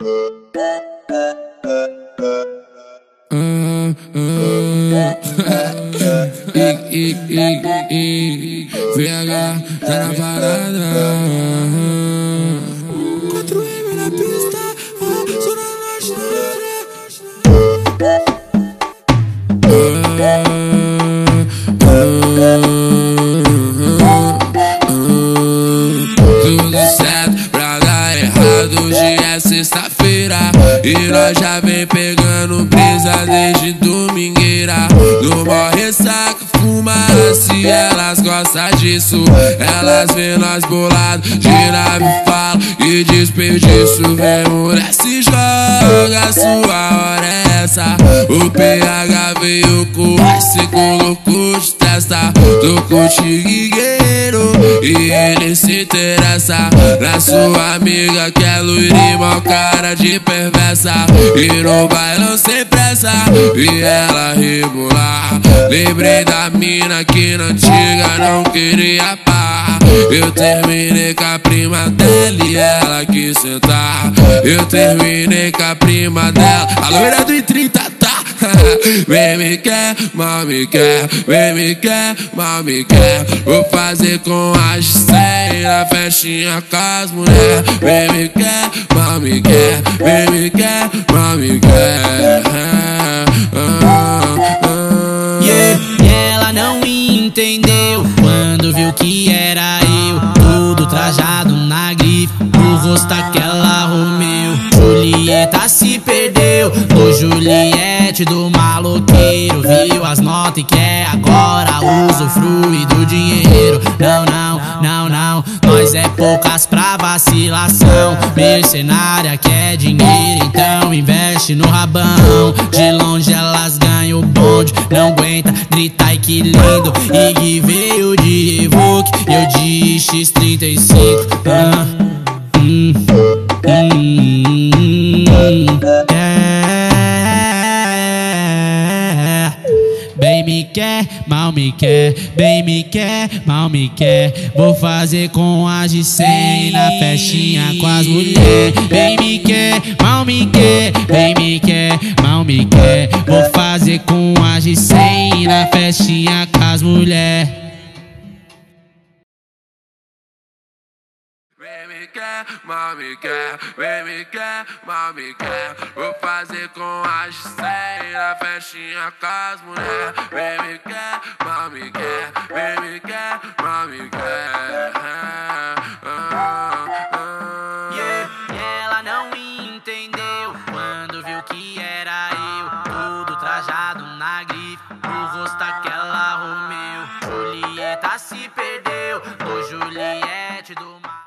VH tá na parada. 4M na pista, zona norte na área. Tudo certo pra dar errado, hoje é sexta-feira e nós já vem pegando brisa desde domingueira. Numa ressaca, fumaça e elas gostam disso. Elas vê nós bolado, gira, me fala e desperdício. Vem mulher, se joga, sua hora é essa. O PH veio com se colocou de testa. Tô contigo, guerreiro, e ele se interessa na sua amiga que é loira e mal cara de perversa. E no bailão sem pressa, e ela rebolar. Lembrei da mina que na antiga não queria pá. Eu terminei com a prima dela e ela quis sentar. Eu terminei com a prima dela, a loira do 30 tá. Vem me quer, mal me quer, vem me quer, mal me quer. Vou fazer com as 100 na festinha com as mulher. Vem me quer, mal me quer, vem me quer, mal me quer. E ela não entendeu quando viu que era eu, todo trajado na grife, o rosto aquela Romeu. Julieta se perdeu no Juliette do maloqueiro. Viu as notas e quer agora usufruir do dinheiro. Não, não, não, não, nós é poucas pra vacilação. Mercenária quer dinheiro, então investe no rabão. De longe elas ganham o bonde, não aguenta, grita ai que lindo. E veio de Evoque, eu de X35. Bem me quer, mal me quer, bem me quer, mal me quer. Vou fazer com as de 100 na festinha com as mulher. Bem me quer, mal me quer, bem me quer, mal me quer. Vou fazer com as de 100 na festinha com as mulher. Vem me quer, mal me quer, vem me quer, mal me quer. Vou fazer com as 100 na festinha com as mulher. Vem me quer, mal me quer, vem me quer, mal me quer. E ela não entendeu quando viu que era eu, todo trajado na grife, o rosto aquela Romeu. Julieta se perdeu no Juliette do mar.